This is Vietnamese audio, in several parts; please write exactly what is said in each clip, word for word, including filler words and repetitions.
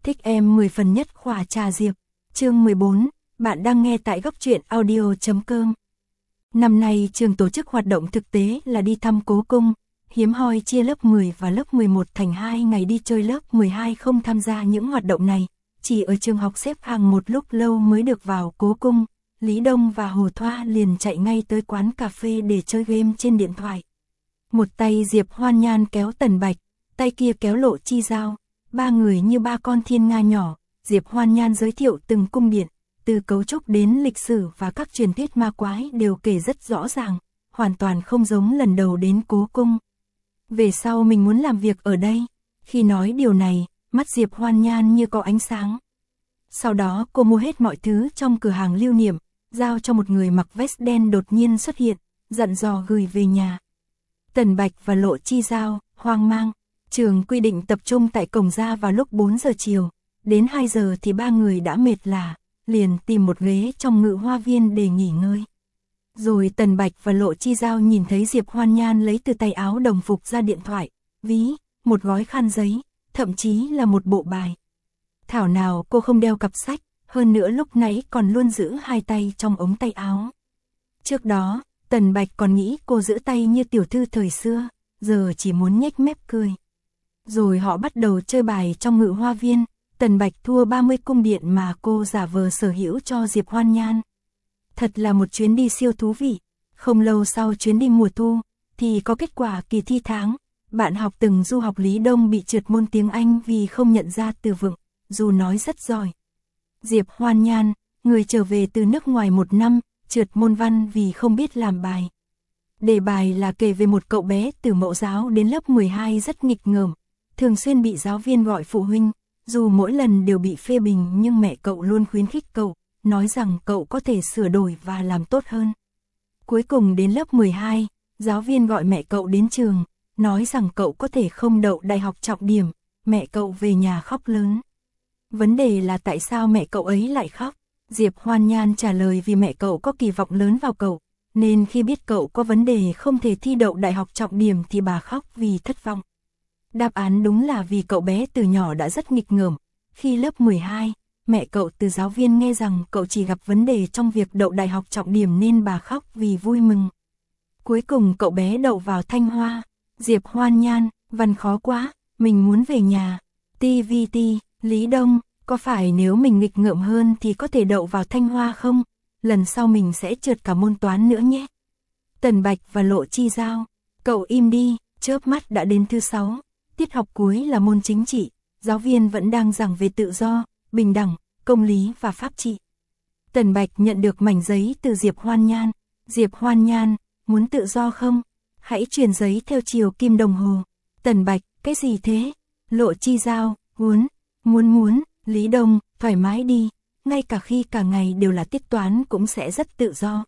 Thích em mười phần nhất khỏa trà diệp. Chương mười bốn, bạn đang nghe tại góc truyện audio chấm com. Năm nay trường tổ chức hoạt động thực tế là đi thăm cố cung, hiếm hoi chia lớp mười và lớp mười một thành hai ngày đi chơi, lớp mười hai không tham gia những hoạt động này, chỉ ở trường học xếp hàng một lúc lâu mới được vào cố cung. Lý Đông và Hồ Thoa liền chạy ngay tới quán cà phê để chơi game trên điện thoại. Một tay Diệp Hoan Nhan kéo Tần Bạch, tay kia kéo Lộ Chi Giao, ba người như ba con thiên nga nhỏ. Diệp Hoan Nhan giới thiệu từng cung điện, từ cấu trúc đến lịch sử và các truyền thuyết ma quái đều kể rất rõ ràng, hoàn toàn không giống lần đầu đến cố cung. Về sau mình muốn làm việc ở đây. Khi nói điều này, mắt Diệp Hoan Nhan như có ánh sáng. Sau đó cô mua hết mọi thứ trong cửa hàng lưu niệm, giao cho một người mặc vest đen đột nhiên xuất hiện, dặn dò gửi về nhà. Tần Bạch và Lộ Chi Giao, hoang mang. Trường quy định tập trung tại cổng ra vào lúc bốn giờ chiều, đến hai giờ thì ba người đã mệt lả, liền tìm một ghế trong Ngự Hoa Viên để nghỉ ngơi. Rồi Tần Bạch và Lộ Chi Giao nhìn thấy Diệp Hoan Nhan lấy từ tay áo đồng phục ra điện thoại, ví, một gói khăn giấy, thậm chí là một bộ bài. Thảo nào cô không đeo cặp sách, hơn nữa lúc nãy còn luôn giữ hai tay trong ống tay áo. Trước đó, Tần Bạch còn nghĩ cô giữ tay như tiểu thư thời xưa, giờ chỉ muốn nhếch mép cười. Rồi họ bắt đầu chơi bài trong Ngự Hoa Viên, Tần Bạch thua ba mươi cung điện mà cô giả vờ sở hữu cho Diệp Hoan Nhan. Thật là một chuyến đi siêu thú vị. Không lâu sau chuyến đi mùa thu, thì có kết quả kỳ thi tháng. Bạn học từng du học Lý Đông bị trượt môn tiếng Anh vì không nhận ra từ vựng, dù nói rất giỏi. Diệp Hoan Nhan, người trở về từ nước ngoài một năm, trượt môn văn vì không biết làm bài. Đề bài là kể về một cậu bé từ mẫu giáo đến lớp mười hai rất nghịch ngợm, thường xuyên bị giáo viên gọi phụ huynh, dù mỗi lần đều bị phê bình nhưng mẹ cậu luôn khuyến khích cậu, nói rằng cậu có thể sửa đổi và làm tốt hơn. Cuối cùng đến lớp mười hai, giáo viên gọi mẹ cậu đến trường, nói rằng cậu có thể không đậu đại học trọng điểm, mẹ cậu về nhà khóc lớn. Vấn đề là tại sao mẹ cậu ấy lại khóc? Diệp Hoan Nhan trả lời vì mẹ cậu có kỳ vọng lớn vào cậu, nên khi biết cậu có vấn đề không thể thi đậu đại học trọng điểm thì bà khóc vì thất vọng. Đáp án đúng là vì cậu bé từ nhỏ đã rất nghịch ngợm. Khi lớp mười hai, mẹ cậu từ giáo viên nghe rằng cậu chỉ gặp vấn đề trong việc đậu đại học trọng điểm nên bà khóc vì vui mừng. Cuối cùng cậu bé đậu vào Thanh Hoa. Diệp Hoan Nhan, văn khó quá, mình muốn về nhà. tê vê tê, Lý Đông, có phải nếu mình nghịch ngợm hơn thì có thể đậu vào Thanh Hoa không? Lần sau mình sẽ trượt cả môn toán nữa nhé. Tần Bạch và Lộ Chi Giao, cậu im đi, chớp mắt đã đến thứ sáu. Tiết học cuối là môn chính trị, giáo viên vẫn đang giảng về tự do, bình đẳng, công lý và pháp trị. Tần Bạch nhận được mảnh giấy từ Diệp Hoan Nhan. Diệp Hoan Nhan, muốn tự do không? Hãy truyền giấy theo chiều kim đồng hồ. Tần Bạch, cái gì thế? Lộ Chi Giao, muốn, muốn muốn, Lý Đông, thoải mái đi, ngay cả khi cả ngày đều là tiết toán cũng sẽ rất tự do.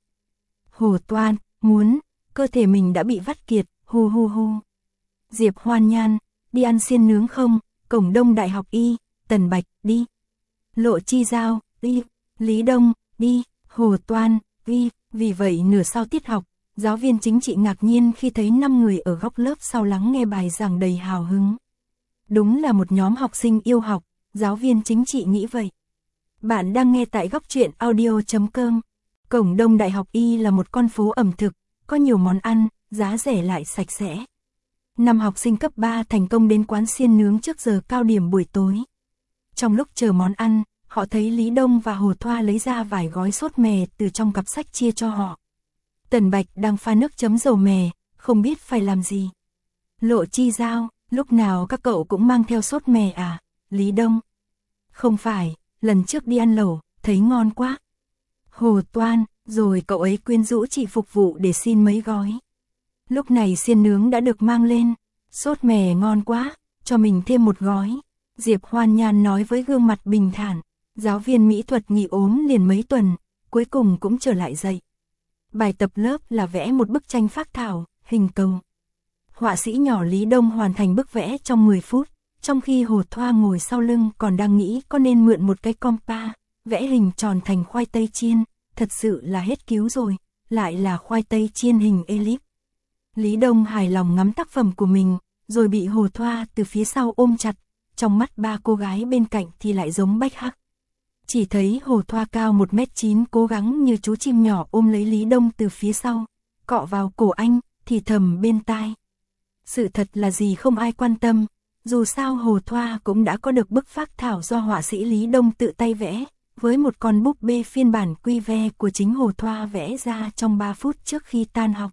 Hồ Toan, muốn, cơ thể mình đã bị vắt kiệt, hu hu hu. Diệp Hoan Nhan, đi ăn xiên nướng không? Cổng Đông Đại học Y. Tần Bạch, đi. Lộ Chi Giao, đi. Lý Đông, đi. Hồ Toan, đi. Vì vậy nửa sau tiết học, giáo viên chính trị ngạc nhiên khi thấy năm người ở góc lớp sau lắng nghe bài giảng đầy hào hứng. Đúng là một nhóm học sinh yêu học, giáo viên chính trị nghĩ vậy. Bạn đang nghe tại góc truyện audio chấm com. Cổng Đông Đại học Y là một con phố ẩm thực, có nhiều món ăn, giá rẻ lại sạch sẽ. Năm học sinh cấp ba thành công đến quán xiên nướng trước giờ cao điểm buổi tối. Trong lúc chờ món ăn, họ thấy Lý Đông và Hồ Thoa lấy ra vài gói sốt mè từ trong cặp sách chia cho họ. Tần Bạch đang pha nước chấm dầu mè, không biết phải làm gì. Lộ Chi Giao, lúc nào các cậu cũng mang theo sốt mè à? Lý Đông, không phải, lần trước đi ăn lẩu, thấy ngon quá. Hồ Toan, rồi cậu ấy quyến rũ chị phục vụ để xin mấy gói. Lúc này xiên nướng đã được mang lên, sốt mè ngon quá, cho mình thêm một gói. Diệp Hoan Nhan nói với gương mặt bình thản. Giáo viên mỹ thuật nghỉ ốm liền mấy tuần, cuối cùng cũng trở lại dạy. Bài tập lớp là vẽ một bức tranh phác thảo, hình cầu. Họa sĩ nhỏ Lý Đông hoàn thành bức vẽ trong mười phút, trong khi Hồ Thoa ngồi sau lưng còn đang nghĩ có nên mượn một cái compa, vẽ hình tròn thành khoai tây chiên, thật sự là hết cứu rồi, lại là khoai tây chiên hình elip. Lý Đông hài lòng ngắm tác phẩm của mình, rồi bị Hồ Thoa từ phía sau ôm chặt, trong mắt ba cô gái bên cạnh thì lại giống Bách Hắc. Chỉ thấy Hồ Thoa cao một mét chín cố gắng như chú chim nhỏ ôm lấy Lý Đông từ phía sau, cọ vào cổ anh, thì thầm bên tai. Sự thật là gì không ai quan tâm, dù sao Hồ Thoa cũng đã có được bức phác thảo do họa sĩ Lý Đông tự tay vẽ, với một con búp bê phiên bản quy ve của chính Hồ Thoa vẽ ra trong ba phút trước khi tan học.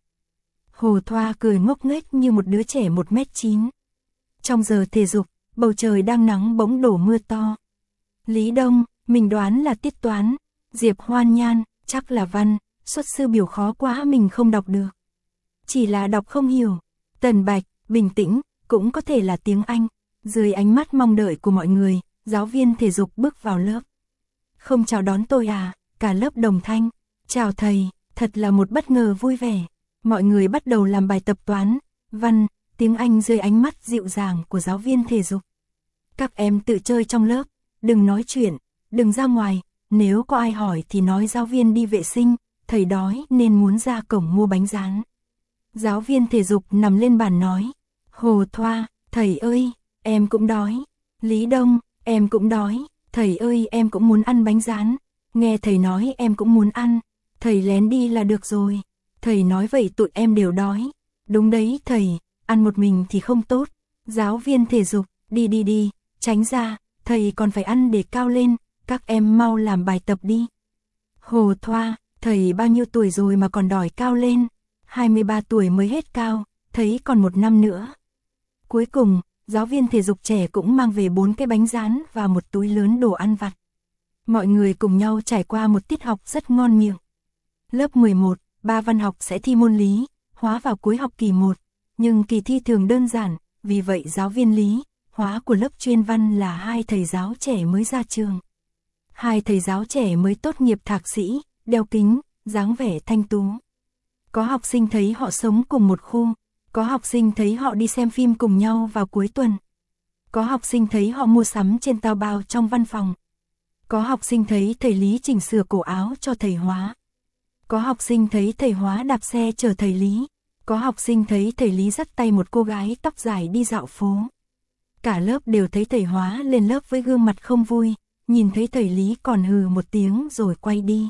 Hồ Thoa cười ngốc nghếch như một đứa trẻ một mét chín. Trong giờ thể dục, bầu trời đang nắng bỗng đổ mưa to. Lý Đông, mình đoán là tiết toán. Diệp Hoan Nhan, chắc là văn, xuất sư biểu khó quá mình không đọc được. Chỉ là đọc không hiểu. Tần Bạch, bình tĩnh, cũng có thể là tiếng Anh. Dưới ánh mắt mong đợi của mọi người, giáo viên thể dục bước vào lớp. Không chào đón tôi à, cả lớp đồng thanh. Chào thầy, thật là một bất ngờ vui vẻ. Mọi người bắt đầu làm bài tập toán, văn, tiếng Anh dưới ánh mắt dịu dàng của giáo viên thể dục. Các em tự chơi trong lớp, đừng nói chuyện, đừng ra ngoài, nếu có ai hỏi thì nói giáo viên đi vệ sinh, thầy đói nên muốn ra cổng mua bánh rán. Giáo viên thể dục nằm lên bàn nói, Hồ Thoa, thầy ơi, em cũng đói. Lý Đông, em cũng đói, thầy ơi em cũng muốn ăn bánh rán. Nghe thầy nói em cũng muốn ăn, thầy lén đi là được rồi. Thầy nói vậy tụi em đều đói. Đúng đấy thầy, ăn một mình thì không tốt. Giáo viên thể dục, đi đi đi, tránh ra, thầy còn phải ăn để cao lên, các em mau làm bài tập đi. Hồ Thoa, thầy bao nhiêu tuổi rồi mà còn đòi cao lên? hai mươi ba tuổi mới hết cao, thấy còn một năm nữa. Cuối cùng, giáo viên thể dục trẻ cũng mang về bốn cái bánh rán và một túi lớn đồ ăn vặt. Mọi người cùng nhau trải qua một tiết học rất ngon miệng. Lớp mười một, ba văn học sẽ thi môn lý, hóa vào cuối học kỳ một, nhưng kỳ thi thường đơn giản, vì vậy giáo viên lý, hóa của lớp chuyên văn là hai thầy giáo trẻ mới ra trường. Hai thầy giáo trẻ mới tốt nghiệp thạc sĩ, đeo kính, dáng vẻ thanh tú. Có học sinh thấy họ sống cùng một khu, có học sinh thấy họ đi xem phim cùng nhau vào cuối tuần. Có học sinh thấy họ mua sắm trên tao bao trong văn phòng. Có học sinh thấy thầy Lý chỉnh sửa cổ áo cho thầy Hóa. Có học sinh thấy thầy Hóa đạp xe chở thầy Lý. Có học sinh thấy thầy Lý dắt tay một cô gái tóc dài đi dạo phố. Cả lớp đều thấy thầy Hóa lên lớp với gương mặt không vui, nhìn thấy thầy Lý còn hừ một tiếng rồi quay đi.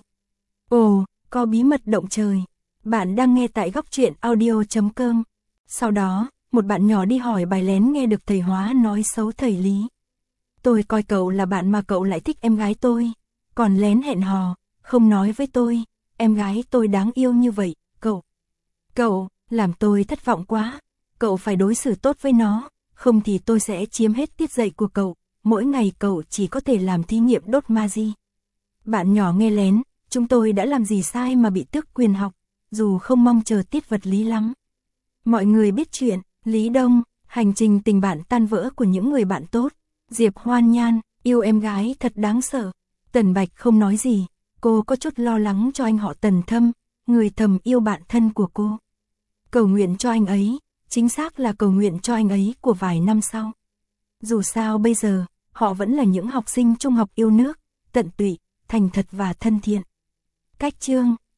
Ồ, có bí mật động trời. Bạn đang nghe tại góc truyện audio chấm com. Sau đó, một bạn nhỏ đi hỏi bài lén nghe được thầy Hóa nói xấu thầy Lý. Tôi coi cậu là bạn mà cậu lại thích em gái tôi, còn lén hẹn hò, không nói với tôi, em gái tôi đáng yêu như vậy, cậu. Cậu, làm tôi thất vọng quá, cậu phải đối xử tốt với nó, không thì tôi sẽ chiếm hết tiết dạy của cậu, mỗi ngày cậu chỉ có thể làm thí nghiệm đốt ma-di. Bạn nhỏ nghe lén, chúng tôi đã làm gì sai mà bị tước quyền học, dù không mong chờ tiết vật lý lắm. Mọi người biết chuyện, Lý Đông, hành trình tình bạn tan vỡ của những người bạn tốt. Diệp Hoan Nhan, yêu em gái thật đáng sợ. Tần Bạch không nói gì, cô có chút lo lắng cho anh họ Tần Thâm, người thầm yêu bạn thân của cô. Cầu nguyện cho anh ấy, chính xác là cầu nguyện cho anh ấy của vài năm sau. Dù sao bây giờ, họ vẫn là những học sinh trung học yêu nước, tận tụy, thành thật và thân thiện. Cách chương